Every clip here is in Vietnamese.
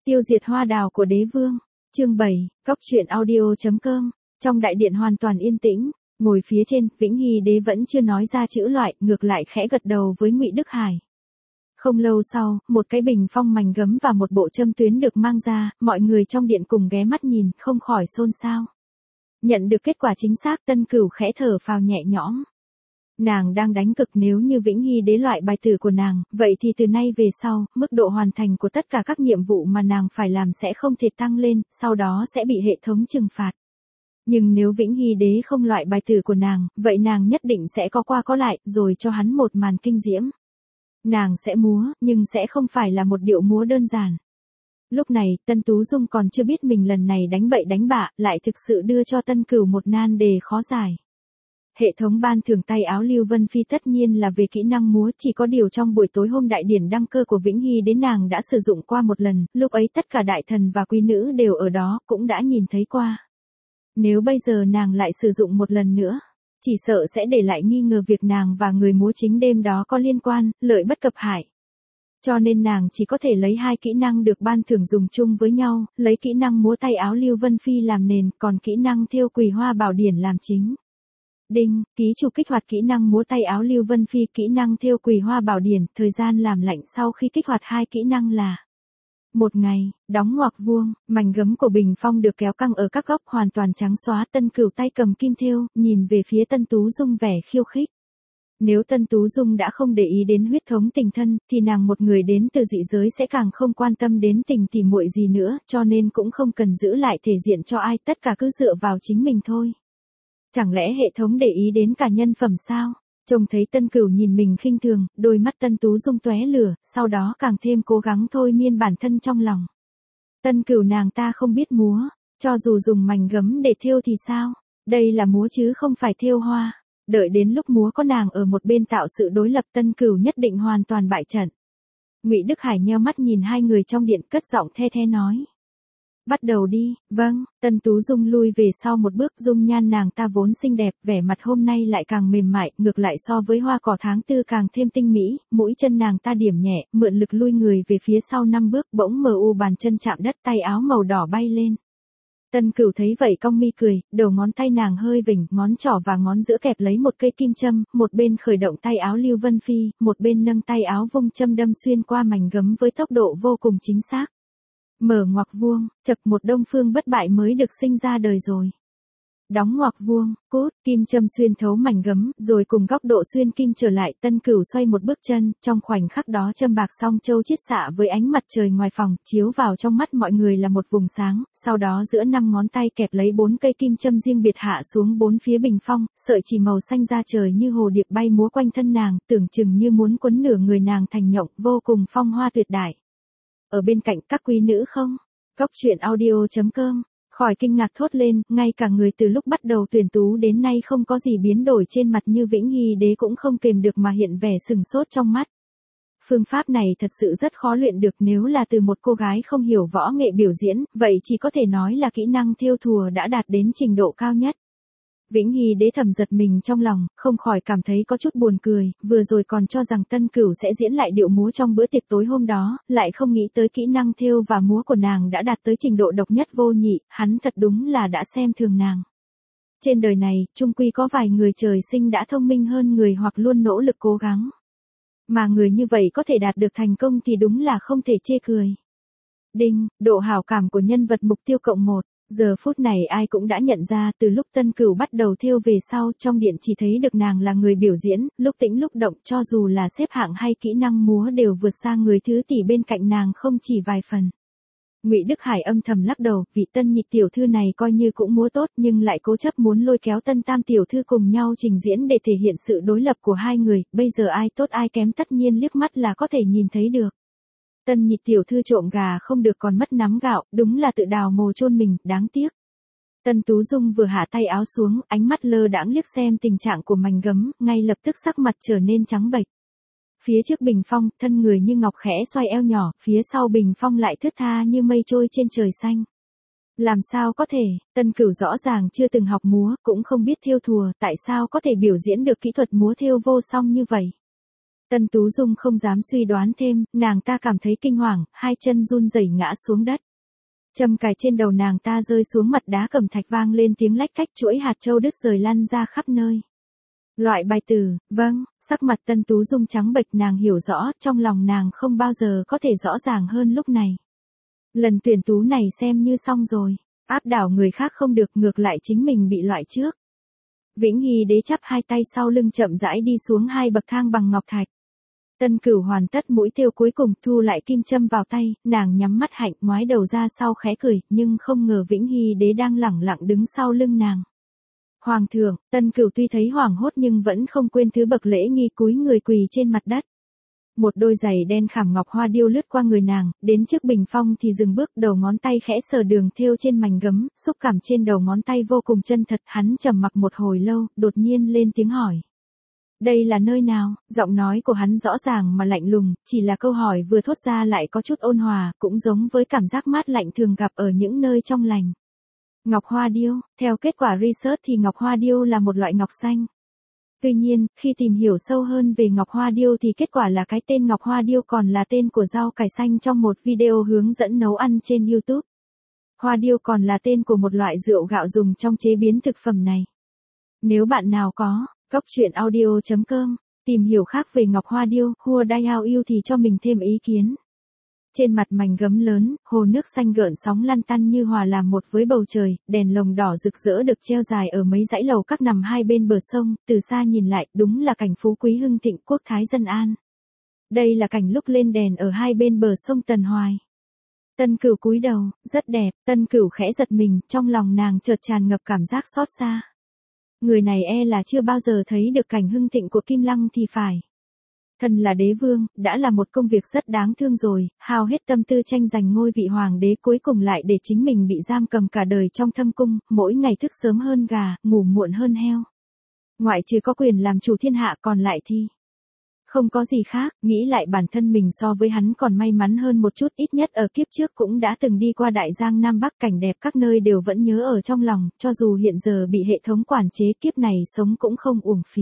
Tiêu diệt hoa đào của đế vương. Chương 7, Cóc truyện audio.com. Trong đại điện hoàn toàn yên tĩnh, ngồi phía trên, Vĩnh Hy đế vẫn chưa nói ra chữ loại, ngược lại khẽ gật đầu với Ngụy Đức Hải. Không lâu sau, một cái bình phong mảnh gấm và một bộ châm tuyến được mang ra, mọi người trong điện cùng ghé mắt nhìn, không khỏi xôn xao. Nhận được kết quả chính xác, Tân Cửu khẽ thở phào nhẹ nhõm. Nàng đang đánh cực, nếu như Vĩnh Hy đế loại bài tử của nàng, vậy thì từ nay về sau, mức độ hoàn thành của tất cả các nhiệm vụ mà nàng phải làm sẽ không thể tăng lên, sau đó sẽ bị hệ thống trừng phạt. Nhưng nếu Vĩnh Hy đế không loại bài tử của nàng, vậy nàng nhất định sẽ có qua có lại, rồi cho hắn một màn kinh diễm. Nàng sẽ múa, nhưng sẽ không phải là một điệu múa đơn giản. Lúc này, Tân Tú Dung còn chưa biết mình lần này đánh bậy đánh bạ, lại thực sự đưa cho Tân Cửu một nan đề khó giải. Hệ thống ban thưởng tay áo Lưu Vân Phi tất nhiên là về kỹ năng múa, chỉ có điều trong buổi tối hôm đại điển đăng cơ của Vĩnh Hy đến nàng đã sử dụng qua một lần, lúc ấy tất cả đại thần và quý nữ đều ở đó, cũng đã nhìn thấy qua. Nếu bây giờ nàng lại sử dụng một lần nữa, chỉ sợ sẽ để lại nghi ngờ việc nàng và người múa chính đêm đó có liên quan, lợi bất cập hại. Cho nên nàng chỉ có thể lấy hai kỹ năng được ban thưởng dùng chung với nhau, lấy kỹ năng múa tay áo Lưu Vân Phi làm nền, còn kỹ năng thêu Quỳ Hoa Bảo Điển làm chính. Đinh, ký chủ kích hoạt kỹ năng múa tay áo Lưu Vân Phi, kỹ năng thêu Quỳ Hoa Bảo Điển, thời gian làm lạnh sau khi kích hoạt hai kỹ năng là 1 ngày, đóng ngoặc vuông, mảnh gấm của bình phong được kéo căng ở các góc hoàn toàn trắng xóa, Tân Cửu tay cầm kim thêu, nhìn về phía Tân Tú Dung vẻ khiêu khích. Nếu Tân Tú Dung đã không để ý đến huyết thống tình thân, thì nàng một người đến từ dị giới sẽ càng không quan tâm đến tình tỉ muội gì nữa, cho nên cũng không cần giữ lại thể diện cho ai, tất cả cứ dựa vào chính mình thôi. Chẳng lẽ hệ thống để ý đến cả nhân phẩm sao? Trông thấy Tân Cửu nhìn mình khinh thường, đôi mắt Tân Tú Dung tóe lửa, sau đó càng thêm cố gắng thôi miên bản thân trong lòng. Tân Cửu nàng ta không biết múa, cho dù dùng mảnh gấm để thêu thì sao? Đây là múa chứ không phải thêu hoa. Đợi đến lúc múa có nàng ở một bên tạo sự đối lập, Tân Cửu nhất định hoàn toàn bại trận. Ngụy Đức Hải nheo mắt nhìn hai người trong điện, cất giọng the the nói. Bắt đầu đi. Vâng. Tân Tú Dung lui về sau một bước, dung nhan nàng ta vốn xinh đẹp, vẻ mặt hôm nay lại càng mềm mại, ngược lại so với hoa cỏ tháng tư càng thêm tinh mỹ, mũi chân nàng ta điểm nhẹ, mượn lực lui người về phía sau 5 bước, bỗng mờ u bàn chân chạm đất, tay áo màu đỏ bay lên. Tân Cửu thấy vậy cong mi cười, đầu ngón tay nàng hơi vểnh, ngón trỏ và ngón giữa kẹp lấy một cây kim châm, một bên khởi động tay áo Lưu Vân Phi, một bên nâng tay áo vung châm đâm xuyên qua mảnh gấm với tốc độ vô cùng chính xác. Mở ngoặc vuông, chập, một đông phương bất bại mới được sinh ra đời rồi. Đóng ngoặc vuông, cút, kim châm xuyên thấu mảnh gấm, rồi cùng góc độ xuyên kim trở lại, Tân Cửu xoay một bước chân, trong khoảnh khắc đó châm bạc song châu chiết xạ với ánh mặt trời ngoài phòng, chiếu vào trong mắt mọi người là một vùng sáng, sau đó giữa 5 ngón tay kẹp lấy 4 cây kim châm riêng biệt hạ xuống 4 phía bình phong, sợi chỉ màu xanh ra trời như hồ điệp bay múa quanh thân nàng, tưởng chừng như muốn quấn nửa người nàng thành nhộng, vô cùng phong hoa tuyệt đại. Ở bên cạnh các quý nữ không? Cóc truyện audio.com. Khỏi kinh ngạc thốt lên, ngay cả người từ lúc bắt đầu tuyển tú đến nay không có gì biến đổi trên mặt như Vĩnh Hy đế cũng không kềm được mà hiện vẻ sừng sốt trong mắt. Phương pháp này thật sự rất khó luyện được, nếu là từ một cô gái không hiểu võ nghệ biểu diễn, vậy chỉ có thể nói là kỹ năng thêu thùa đã đạt đến trình độ cao nhất. Vĩnh Hy đế thầm giật mình trong lòng, không khỏi cảm thấy có chút buồn cười, vừa rồi còn cho rằng Tân Cửu sẽ diễn lại điệu múa trong bữa tiệc tối hôm đó, lại không nghĩ tới kỹ năng thêu và múa của nàng đã đạt tới trình độ độc nhất vô nhị, hắn thật đúng là đã xem thường nàng. Trên đời này, chung quy có vài người trời sinh đã thông minh hơn người hoặc luôn nỗ lực cố gắng. Mà người như vậy có thể đạt được thành công thì đúng là không thể chê cười. Đinh, độ hảo cảm của nhân vật mục tiêu +1. Giờ phút này ai cũng đã nhận ra, từ lúc Tân Cửu bắt đầu thêu về sau, trong điện chỉ thấy được nàng là người biểu diễn, lúc tĩnh lúc động, cho dù là xếp hạng hay kỹ năng múa đều vượt xa người thứ tỷ bên cạnh nàng không chỉ vài phần. Ngụy Đức Hải âm thầm lắc đầu, vị Tân Nhị tiểu thư này coi như cũng múa tốt nhưng lại cố chấp muốn lôi kéo Tân Tam tiểu thư cùng nhau trình diễn để thể hiện sự đối lập của hai người, bây giờ ai tốt ai kém tất nhiên liếc mắt là có thể nhìn thấy được. Tân Nhị tiểu thư trộm gà không được còn mất nắm gạo, đúng là tự đào mồ chôn mình, đáng tiếc. Tân Tú Dung vừa hạ tay áo xuống, ánh mắt lơ đãng liếc xem tình trạng của mảnh gấm, ngay lập tức sắc mặt trở nên trắng bệch. Phía trước bình phong, thân người như ngọc khẽ xoay eo nhỏ, phía sau bình phong lại thướt tha như mây trôi trên trời xanh. Làm sao có thể, Tân Cửu rõ ràng chưa từng học múa, cũng không biết thêu thùa, tại sao có thể biểu diễn được kỹ thuật múa thêu vô song như vậy. Tân Tú Dung không dám suy đoán thêm, nàng ta cảm thấy kinh hoàng, hai chân run rẩy ngã xuống đất. Châm cài trên đầu nàng ta rơi xuống mặt đá cẩm thạch vang lên tiếng lách cách, chuỗi hạt châu đứt rời lăn ra khắp nơi. Loại bài tử, vâng, sắc mặt Tân Tú Dung trắng bệch, nàng hiểu rõ, trong lòng nàng không bao giờ có thể rõ ràng hơn lúc này. Lần tuyển tú này xem như xong rồi, áp đảo người khác không được, ngược lại chính mình bị loại trước. Vĩnh Hy Đế chắp hai tay sau lưng chậm rãi đi xuống hai bậc thang bằng ngọc thạch. Tân Cửu hoàn tất mũi thêu cuối cùng, thu lại kim châm vào tay, nàng nhắm mắt hạnh, ngoái đầu ra sau khẽ cười, nhưng không ngờ Vĩnh Hy Đế đang lẳng lặng đứng sau lưng nàng. Hoàng thượng, Tân Cửu tuy thấy hoảng hốt nhưng vẫn không quên thứ bậc lễ nghi, cúi người quỳ trên mặt đất. Một đôi giày đen khảm ngọc hoa điêu lướt qua người nàng, đến trước bình phong thì dừng bước, đầu ngón tay khẽ sờ đường thêu trên mảnh gấm, xúc cảm trên đầu ngón tay vô cùng chân thật. Hắn trầm mặc một hồi lâu, đột nhiên lên tiếng hỏi. Đây là nơi nào? Giọng nói của hắn rõ ràng mà lạnh lùng, chỉ là câu hỏi vừa thốt ra lại có chút ôn hòa, cũng giống với cảm giác mát lạnh thường gặp ở những nơi trong lành. Ngọc hoa điêu, theo kết quả research thì ngọc hoa điêu là một loại ngọc xanh. Tuy nhiên, khi tìm hiểu sâu hơn về ngọc hoa điêu thì kết quả là cái tên ngọc hoa điêu còn là tên của rau cải xanh trong một video hướng dẫn nấu ăn trên YouTube. Hoa điêu còn là tên của một loại rượu gạo dùng trong chế biến thực phẩm này. Nếu bạn nào có goctruyện.audio.com tìm hiểu khác về ngọc hoa điêu, Hua Dai Hao yêu thì cho mình thêm ý kiến. Trên mặt mảnh gấm lớn, hồ nước xanh gợn sóng lăn tăn như hòa làm một với bầu trời, đèn lồng đỏ rực rỡ được treo dài ở mấy dãy lầu các nằm hai bên bờ sông, từ xa nhìn lại, đúng là cảnh phú quý hưng thịnh, quốc thái dân an. Đây là cảnh lúc lên đèn ở hai bên bờ sông Tần Hoài. Tân Cửu cúi đầu, rất đẹp, Tân Cửu khẽ giật mình, trong lòng nàng chợt tràn ngập cảm giác xót xa. Người này là chưa bao giờ thấy được cảnh hưng thịnh của Kim Lăng thì phải. Thân là đế vương, đã là một công việc rất đáng thương rồi, hao hết tâm tư tranh giành ngôi vị hoàng đế, cuối cùng lại để chính mình bị giam cầm cả đời trong thâm cung, mỗi ngày thức sớm hơn gà, ngủ muộn hơn heo. Ngoại trừ có quyền làm chủ thiên hạ còn lại thì không có gì khác, nghĩ lại bản thân mình so với hắn còn may mắn hơn một chút, ít nhất ở kiếp trước cũng đã từng đi qua Đại Giang Nam Bắc, cảnh đẹp các nơi đều vẫn nhớ ở trong lòng, cho dù hiện giờ bị hệ thống quản chế, kiếp này sống cũng không uổng phí.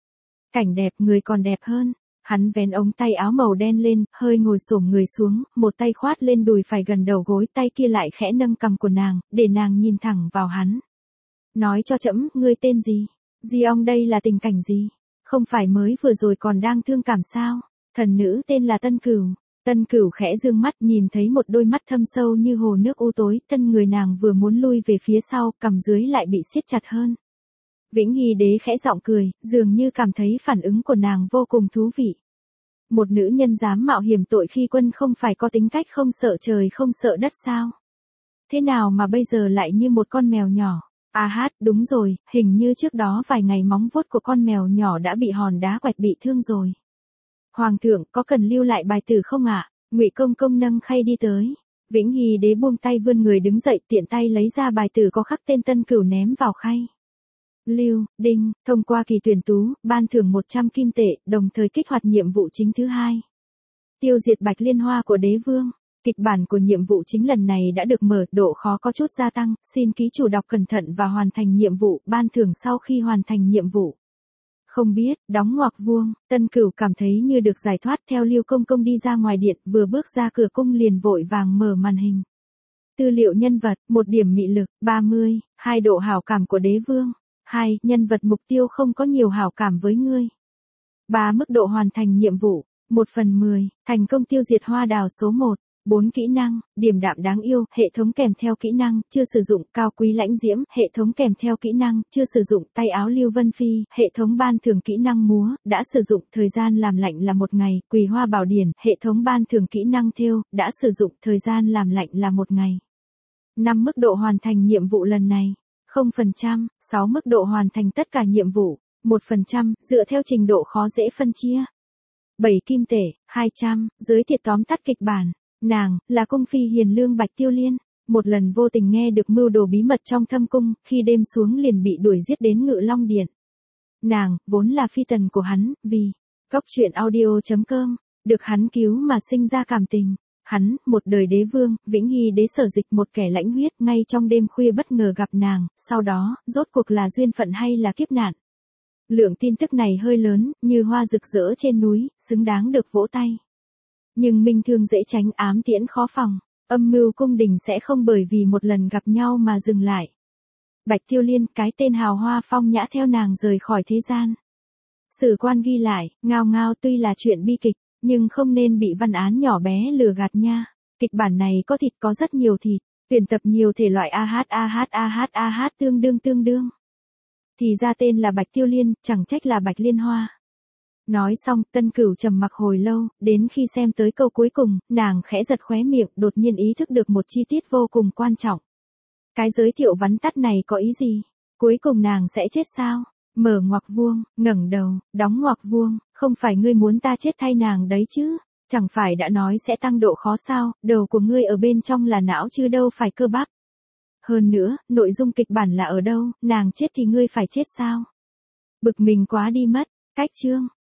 Cảnh đẹp, người còn đẹp hơn. Hắn vén ống tay áo màu đen lên, hơi ngồi xổm người xuống, một tay khoát lên đùi phải gần đầu gối, tay kia lại khẽ nâng cằm của nàng, để nàng nhìn thẳng vào hắn. Nói cho trẫm, ngươi tên gì? Di ông đây là tình cảnh gì? Không phải mới vừa rồi còn đang thương cảm sao? Thần nữ tên là Tân Cửu. Tân Cửu khẽ dương mắt, nhìn thấy một đôi mắt thâm sâu như hồ nước u tối, thân người nàng vừa muốn lui về phía sau, cằm dưới lại bị siết chặt hơn. Vĩnh Hy Đế khẽ giọng cười, dường như cảm thấy phản ứng của nàng vô cùng thú vị. Một nữ nhân dám mạo hiểm tội khi quân không phải có tính cách không sợ trời không sợ đất sao? Thế nào mà bây giờ lại như một con mèo nhỏ? Đúng rồi, hình như trước đó vài ngày móng vuốt của con mèo nhỏ đã bị hòn đá quẹt bị thương rồi. Hoàng thượng, có cần lưu lại bài tử không ạ? Ngụy Công Công nâng khay đi tới. Vĩnh Hy Đế buông tay vươn người đứng dậy, tiện tay lấy ra bài tử có khắc tên Tân Cửu ném vào khay. Lưu, Đinh, thông qua kỳ tuyển tú, ban thưởng 100 kim tệ, đồng thời kích hoạt nhiệm vụ chính thứ hai. Tiêu diệt Bạch Liên Hoa của đế vương. Kịch bản của nhiệm vụ chính lần này đã được mở, độ khó có chút gia tăng, xin ký chủ đọc cẩn thận và hoàn thành nhiệm vụ, ban thưởng sau khi hoàn thành nhiệm vụ. Không biết, đóng ngoặc vuông, Tân Cửu cảm thấy như được giải thoát, theo Lưu Công Công đi ra ngoài điện, vừa bước ra cửa cung liền vội vàng mở màn hình. Tư liệu nhân vật, 1 điểm mị lực, 30, 2 độ hảo cảm của đế vương. 2. Nhân vật mục tiêu không có nhiều hảo cảm với ngươi. 3. Mức độ hoàn thành nhiệm vụ, 1/10, thành công tiêu diệt hoa đào số 1. 4. Kỹ năng, điềm đạm đáng yêu, hệ thống kèm theo kỹ năng, chưa sử dụng, cao quý lãnh diễm, hệ thống kèm theo kỹ năng, chưa sử dụng, tay áo Lưu Vân Phi, hệ thống ban thưởng kỹ năng múa, đã sử dụng, thời gian làm lạnh là 1 ngày, Quỳ Hoa Bảo Điển, hệ thống ban thưởng kỹ năng thêu, đã sử dụng, thời gian làm lạnh là 1 ngày. 5. Mức độ hoàn thành nhiệm vụ lần này. 0%, 6. Mức độ hoàn thành tất cả nhiệm vụ, 1%, dựa theo trình độ khó dễ phân chia. 7 kim tệ, 200, giới thiệu tóm tắt kịch bản. Nàng, là cung phi hiền lương Bạch Tiêu Liên, một lần vô tình nghe được mưu đồ bí mật trong thâm cung, khi đêm xuống liền bị đuổi giết đến Ngự Long Điện. Nàng, vốn là phi tần của hắn, vì goctruyện.audio.com, được hắn cứu mà sinh ra cảm tình. Hắn, một đời đế vương, Vĩnh Hy Đế sở dịch một kẻ lãnh huyết, ngay trong đêm khuya bất ngờ gặp nàng, sau đó, rốt cuộc là duyên phận hay là kiếp nạn? Lượng tin tức này hơi lớn, như hoa rực rỡ trên núi, xứng đáng được vỗ tay. Nhưng minh thương dễ tránh, ám tiễn khó phòng, âm mưu cung đình sẽ không bởi vì một lần gặp nhau mà dừng lại. Bạch Tiêu Liên, cái tên hào hoa phong nhã theo nàng rời khỏi thế gian. Sử quan ghi lại, ngao ngao tuy là chuyện bi kịch, nhưng không nên bị văn án nhỏ bé lừa gạt nha. Kịch bản này có thịt, có rất nhiều thịt, tuyển tập nhiều thể loại tương đương. Thì ra tên là Bạch Tiêu Liên, chẳng trách là Bạch Liên Hoa. Nói xong, Tân Cửu trầm mặc hồi lâu, đến khi xem tới câu cuối cùng, nàng khẽ giật khóe miệng, đột nhiên ý thức được một chi tiết vô cùng quan trọng. Cái giới thiệu vắn tắt này có ý gì? Cuối cùng nàng sẽ chết sao? Mở ngoặc vuông, ngẩng đầu, đóng ngoặc vuông, không phải ngươi muốn ta chết thay nàng đấy chứ? Chẳng phải đã nói sẽ tăng độ khó sao, đầu của ngươi ở bên trong là não chứ đâu phải cơ bắp. Hơn nữa, nội dung kịch bản là ở đâu, nàng chết thì ngươi phải chết sao? Bực mình quá đi mất, cách chương.